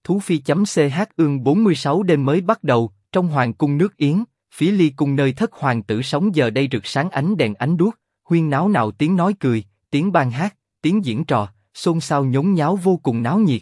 Thú Phi.ch ương 46 đêm mới bắt đầu, trong hoàng cung nước Yến, phía ly cung nơi thất hoàng tử sống giờ đây rực sáng ánh đèn ánh đuốc, huyên náo nào tiếng nói cười, tiếng ban hát, tiếng diễn trò, xôn xao nhốn nháo vô cùng náo nhiệt.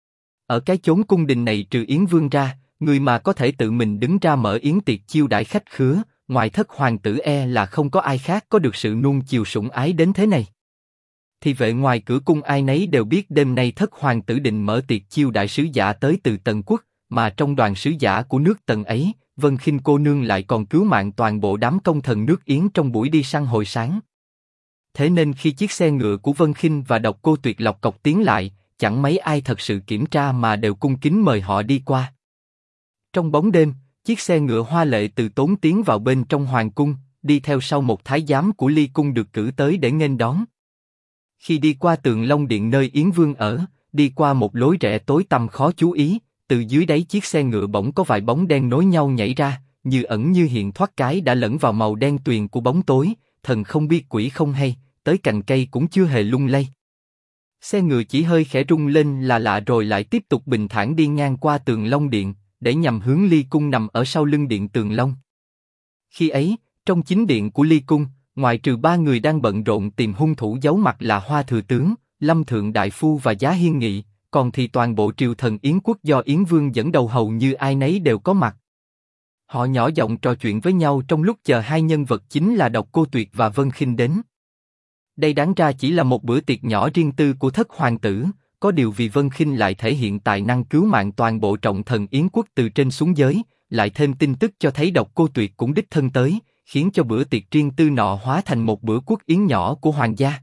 Ở cái chốn cung đình này trừ Yến Vương ra, người mà có thể tự mình đứng ra mở yến tiệc chiêu đãi khách khứa, ngoài thất hoàng tử là không có ai khác có được sự nuông chiều sủng ái đến thế này. Thị vệ ngoài cửa cung ai nấy đều biết đêm nay thất hoàng tử định mở tiệc chiêu đãi sứ giả tới từ Tần quốc, mà trong đoàn sứ giả của nước Tần ấy, Vân Khinh cô nương lại còn cứu mạng toàn bộ đám công thần nước Yến trong buổi đi săn hồi sáng. Thế nên khi chiếc xe ngựa của Vân Khinh và Độc Cô Tuyệt lọc cọc tiến lại, chẳng mấy ai thật sự kiểm tra mà đều cung kính mời họ đi qua. Trong bóng đêm, chiếc xe ngựa hoa lệ từ tốn tiến vào bên trong hoàng cung, đi theo sau một thái giám của ly cung được cử tới để nghênh đón. Khi đi qua Tường Long Điện nơi Yến Vương ở, đi qua một lối rẽ tối tăm khó chú ý, từ dưới đáy chiếc xe ngựa bỗng có vài bóng đen nối nhau nhảy ra, như ẩn như hiện thoát cái đã lẫn vào màu đen tuyền của bóng tối, thần không biết quỷ không hay, tới cành cây cũng chưa hề lung lay. Xe ngựa chỉ hơi khẽ rung lên là lạ rồi lại tiếp tục bình thản đi ngang qua Tường Long Điện, để nhằm hướng ly cung nằm ở sau lưng điện Tường Long. Khi ấy, trong chính điện của ly cung, ngoài trừ ba người đang bận rộn tìm hung thủ giấu mặt là Hoa Thừa Tướng, Lâm Thượng Đại Phu và Giá Hiên Nghị, còn thì toàn bộ triều thần Yến quốc do Yến Vương dẫn đầu hầu như ai nấy đều có mặt. Họ nhỏ giọng trò chuyện với nhau trong lúc chờ hai nhân vật chính là Độc Cô Tuyệt và Vân Khinh đến. Đây đáng ra chỉ là một bữa tiệc nhỏ riêng tư của thất hoàng tử, có điều vì Vân Khinh lại thể hiện tài năng cứu mạng toàn bộ trọng thần Yến quốc từ trên xuống dưới, lại thêm tin tức cho thấy Độc Cô Tuyệt cũng đích thân tới, khiến cho bữa tiệc riêng tư nọ hóa thành một bữa quốc yến nhỏ của hoàng gia.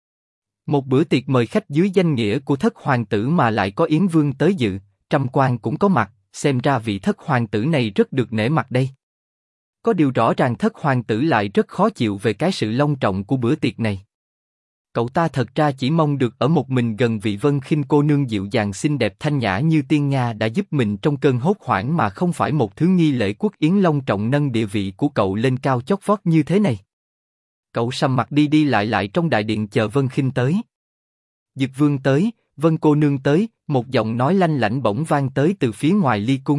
Một bữa tiệc mời khách dưới danh nghĩa của thất hoàng tử mà lại có Yến Vương tới dự, trăm quan cũng có mặt, xem ra vị thất hoàng tử này rất được nể mặt đây. Có điều rõ ràng thất hoàng tử lại rất khó chịu về cái sự long trọng của bữa tiệc này. Cậu ta thật ra chỉ mong được ở một mình gần vị Vân Khinh cô nương dịu dàng xinh đẹp thanh nhã như tiên nga đã giúp mình trong cơn hốt hoảng mà không phải một thứ nghi lễ quốc yến long trọng nâng địa vị của cậu lên cao chót vót như thế này. Cậu sầm mặt đi đi lại trong đại điện chờ Vân Khinh tới. Dực Vương tới, Vân cô nương tới, một giọng nói lanh lảnh bỗng vang tới từ phía ngoài ly cung.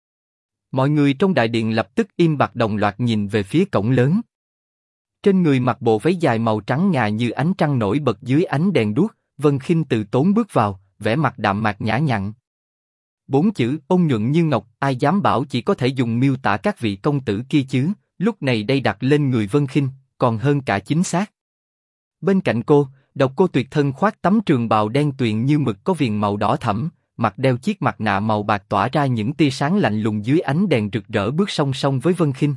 Mọi người trong đại điện lập tức im bặt đồng loạt nhìn về phía cổng lớn. Trên người mặc bộ váy dài màu trắng ngà như ánh trăng nổi bật dưới ánh đèn đuốc, Vân Khinh từ tốn bước vào, vẻ mặt đạm mạc nhã nhặn. Bốn chữ ôn nhuận như ngọc, ai dám bảo chỉ có thể dùng miêu tả các vị công tử kia chứ? Lúc này đây đặt lên người Vân Khinh, còn hơn cả chính xác. Bên cạnh cô, Độc Cô Tuyệt thân khoác tấm trường bào đen tuyền như mực có viền màu đỏ thẫm, mặt đeo chiếc mặt nạ màu bạc tỏa ra những tia sáng lạnh lùng dưới ánh đèn rực rỡ bước song song với Vân Khinh.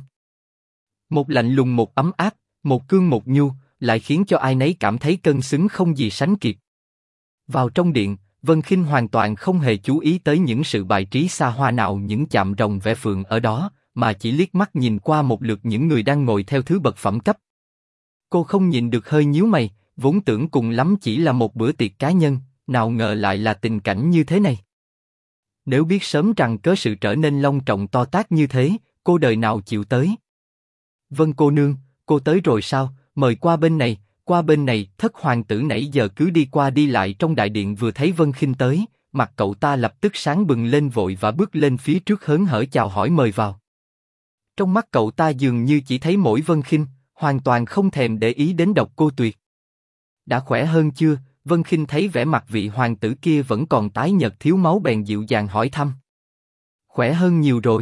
Một lạnh lùng một ấm áp, một cương một nhu, lại khiến cho ai nấy cảm thấy cân xứng không gì sánh kịp. Vào trong điện, Vân Khinh hoàn toàn không hề chú ý tới những sự bài trí xa hoa nào, những chạm rồng vẽ phượng ở đó, mà chỉ liếc mắt nhìn qua một lượt những người đang ngồi theo thứ bậc phẩm cấp. Cô không nhịn được hơi nhíu mày, vốn tưởng cùng lắm chỉ là một bữa tiệc cá nhân, nào ngờ lại là tình cảnh như thế này. Nếu biết sớm rằng cớ sự trở nên long trọng to tát như thế, cô đời nào chịu tới. Vân cô nương, cô tới rồi sao? Mời qua bên này, qua bên này. Thất hoàng tử nãy giờ cứ đi qua đi lại trong đại điện, vừa thấy Vân Khinh tới, mặt cậu ta lập tức sáng bừng lên vội và bước lên phía trước hớn hở chào hỏi mời vào. Trong mắt cậu ta dường như chỉ thấy mỗi Vân Khinh, hoàn toàn không thèm để ý đến Độc Cô Tuyệt. Đã khỏe hơn chưa? Vân Khinh thấy vẻ mặt vị hoàng tử kia vẫn còn tái nhợt thiếu máu bèn dịu dàng hỏi thăm. Khỏe hơn nhiều rồi.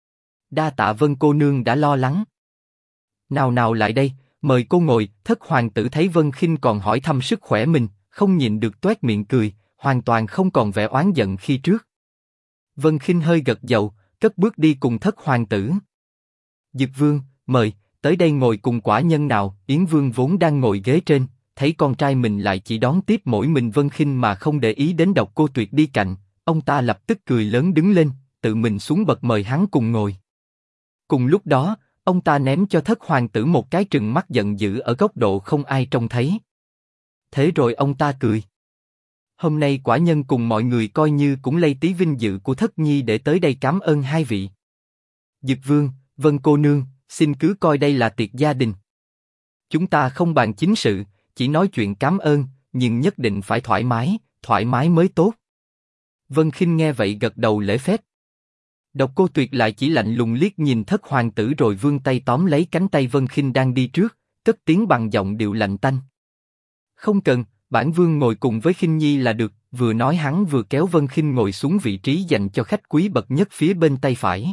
Đa tạ Vân cô nương đã lo lắng. Nào nào lại đây, mời cô ngồi. Thất hoàng tử thấy Vân Khinh còn hỏi thăm sức khỏe mình, không nhịn được toét miệng cười, hoàn toàn không còn vẻ oán giận khi trước. Vân Khinh hơi gật đầu, cất bước đi cùng thất hoàng tử. Dực Vương, mời, tới đây ngồi cùng quả nhân nào. Yến Vương vốn đang ngồi ghế trên, thấy con trai mình lại chỉ đón tiếp mỗi mình Vân Khinh mà không để ý đến Độc Cô Tuyệt đi cạnh, ông ta lập tức cười lớn đứng lên, tự mình xuống bậc mời hắn cùng ngồi. Cùng lúc đó, ông ta ném cho thất hoàng tử một cái trừng mắt giận dữ ở góc độ không ai trông thấy. Thế rồi ông ta cười. Hôm nay quả nhân cùng mọi người coi như cũng lây tí vinh dự của thất nhi để tới đây cảm ơn hai vị. Dực Vương, Vân cô nương, xin cứ coi đây là tiệc gia đình. Chúng ta không bàn chính sự, chỉ nói chuyện cảm ơn, nhưng nhất định phải thoải mái mới tốt. Vân Khinh nghe vậy gật đầu lễ phép. Độc Cô Tuyệt lại chỉ lạnh lùng liếc nhìn Thất hoàng tử rồi vươn tay tóm lấy cánh tay Vân Khinh đang đi trước, cất tiếng bằng giọng điệu lạnh tanh. Không cần, bản vương ngồi cùng với Khinh Nhi là được. Vừa nói hắn vừa kéo Vân Khinh ngồi xuống vị trí dành cho khách quý bậc nhất phía bên tay phải.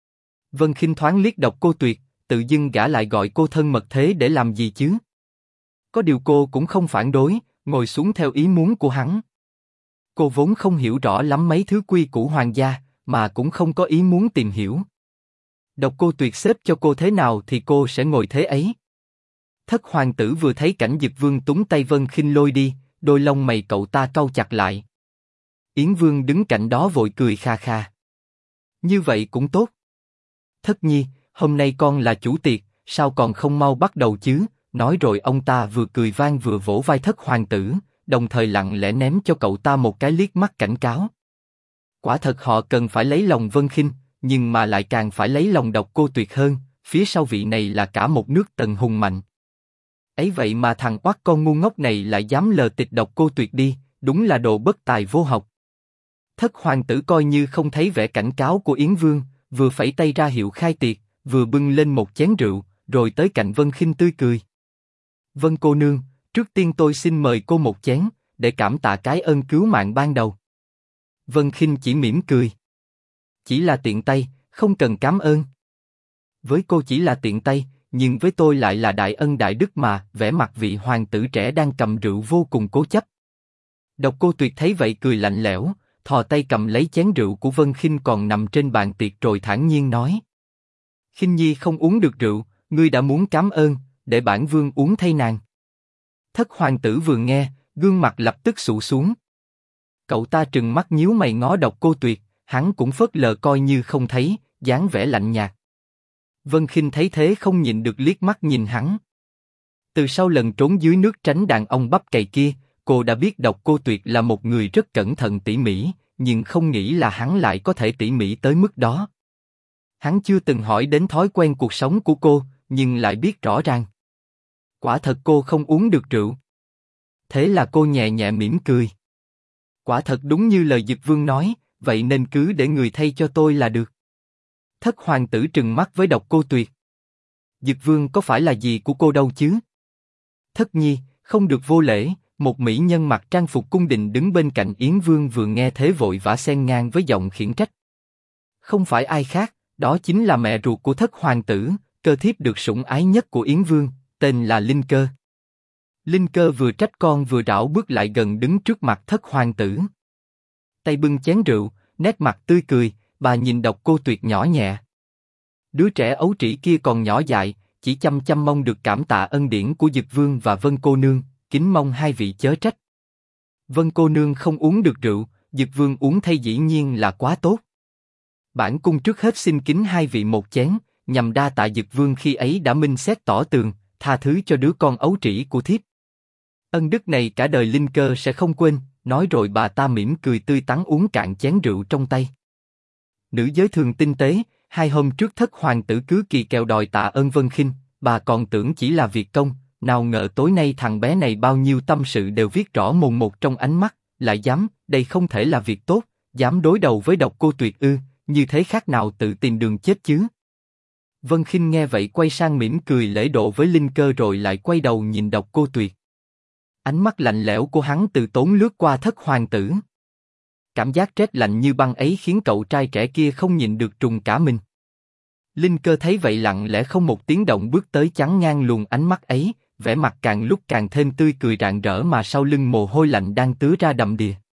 Vân Khinh thoáng liếc Độc Cô Tuyệt, tự dưng gã lại gọi cô thân mật thế để làm gì chứ? Có điều cô cũng không phản đối, ngồi xuống theo ý muốn của hắn. Cô vốn không hiểu rõ lắm mấy thứ quy củ hoàng gia, mà cũng không có ý muốn tìm hiểu. Độc Cô Tuyệt xếp cho cô thế nào thì cô sẽ ngồi thế ấy. Thất hoàng tử vừa thấy cảnh Dực Vương túng tay Vân Khinh lôi đi, đôi lông mày cậu ta cau chặt lại. Yến Vương đứng cạnh đó vội cười kha kha. Như vậy cũng tốt. Thất nhi, hôm nay con là chủ tiệc, sao còn không mau bắt đầu chứ? Nói rồi ông ta vừa cười vang vừa vỗ vai Thất hoàng tử, đồng thời lặng lẽ ném cho cậu ta một cái liếc mắt cảnh cáo. Quả thật họ cần phải lấy lòng Vân Khinh, nhưng mà lại càng phải lấy lòng Độc Cô Tuyệt hơn. Phía sau vị này là cả một nước Tần hùng mạnh. Ấy vậy mà thằng oắt con ngu ngốc này lại dám lờ tịch Độc Cô Tuyệt đi, đúng là đồ bất tài vô học. Thất hoàng tử coi như không thấy vẻ cảnh cáo của Yến Vương, vừa phẩy tay ra hiệu khai tiệc, vừa bưng lên một chén rượu, rồi tới cạnh Vân Khinh tươi cười. Vân cô nương, trước tiên tôi xin mời cô một chén, để cảm tạ cái ơn cứu mạng ban đầu. Vân Khinh chỉ mỉm cười. Chỉ là tiện tay, không cần cảm ơn. Với cô chỉ là tiện tay, nhưng với tôi lại là đại ân đại đức mà. Vẻ mặt vị hoàng tử trẻ đang cầm rượu vô cùng cố chấp. Độc Cô Tuyệt thấy vậy cười lạnh lẽo, thò tay cầm lấy chén rượu của Vân Khinh còn nằm trên bàn tiệc rồi thản nhiên nói: Khinh Nhi không uống được rượu, ngươi đã muốn cảm ơn, để bản vương uống thay nàng. Thất hoàng tử vừa nghe, gương mặt lập tức sụ xuống. Cậu ta trừng mắt nhíu mày ngó Độc Cô Tuyệt, hắn cũng phớt lờ coi như không thấy, dáng vẻ lạnh nhạt. Vân Khinh thấy thế không nhịn được liếc mắt nhìn hắn. Từ sau lần trốn dưới nước tránh đàn ông bắp cày kia, cô đã biết Độc Cô Tuyệt là một người rất cẩn thận tỉ mỉ, nhưng không nghĩ là hắn lại có thể tỉ mỉ tới mức đó. Hắn chưa từng hỏi đến thói quen cuộc sống của cô, nhưng lại biết rõ ràng. Quả thật cô không uống được rượu. Thế là cô nhẹ nhẹ mỉm cười. Quả thật đúng như lời Dực Vương nói, vậy nên cứ để người thay cho tôi là được. Thất hoàng tử trừng mắt với Độc Cô Tuyệt. Dực Vương có phải là gì của cô đâu chứ? Thất nhi, không được vô lễ. Một mỹ nhân mặc trang phục cung đình đứng bên cạnh Yến Vương vừa nghe thế vội vã xen ngang với giọng khiển trách. Không phải ai khác, đó chính là mẹ ruột của Thất hoàng tử, cơ thiếp được sủng ái nhất của Yến Vương, tên là Linh Cơ. Linh Cơ vừa trách con vừa rảo bước lại gần đứng trước mặt Thất hoàng tử. Tay bưng chén rượu, nét mặt tươi cười, bà nhìn Độc Cô Tuyệt nhỏ nhẹ. Đứa trẻ ấu trĩ kia còn nhỏ dại, chỉ chăm chăm mong được cảm tạ ân điển của Dực Vương và Vân cô nương, kính mong hai vị chớ trách. Vân cô nương không uống được rượu, Dực Vương uống thay dĩ nhiên là quá tốt. Bản cung trước hết xin kính hai vị một chén, nhằm đa tạ Dực Vương khi ấy đã minh xét tỏ tường, tha thứ cho đứa con ấu trĩ của thiếp. Ân đức này cả đời Linh Cơ sẽ không quên. Nói rồi bà ta mỉm cười tươi tắn uống cạn chén rượu trong tay. Nữ giới thường tinh tế, 2 hôm trước Thất hoàng tử cứ kỳ kèo đòi tạ ơn Vân Khinh, bà còn tưởng chỉ là việc công, nào ngờ tối nay thằng bé này bao nhiêu tâm sự đều viết rõ mồn một trong ánh mắt, lại dám, đây không thể là việc tốt, dám đối đầu với Độc Cô Tuyệt ư, như thế khác nào tự tìm đường chết chứ. Vân Khinh nghe vậy quay sang mỉm cười lễ độ với Linh Cơ rồi lại quay đầu nhìn Độc Cô Tuyệt. Ánh mắt lạnh lẽo của hắn từ tốn lướt qua Thất hoàng tử. Cảm giác rét lạnh như băng ấy khiến cậu trai trẻ kia không nhịn được trùng cả mình. Linh Cơ thấy vậy lặng lẽ không một tiếng động bước tới chắn ngang luồng ánh mắt ấy, vẻ mặt càng lúc càng thêm tươi cười rạng rỡ mà sau lưng mồ hôi lạnh đang tứa ra đầm đìa.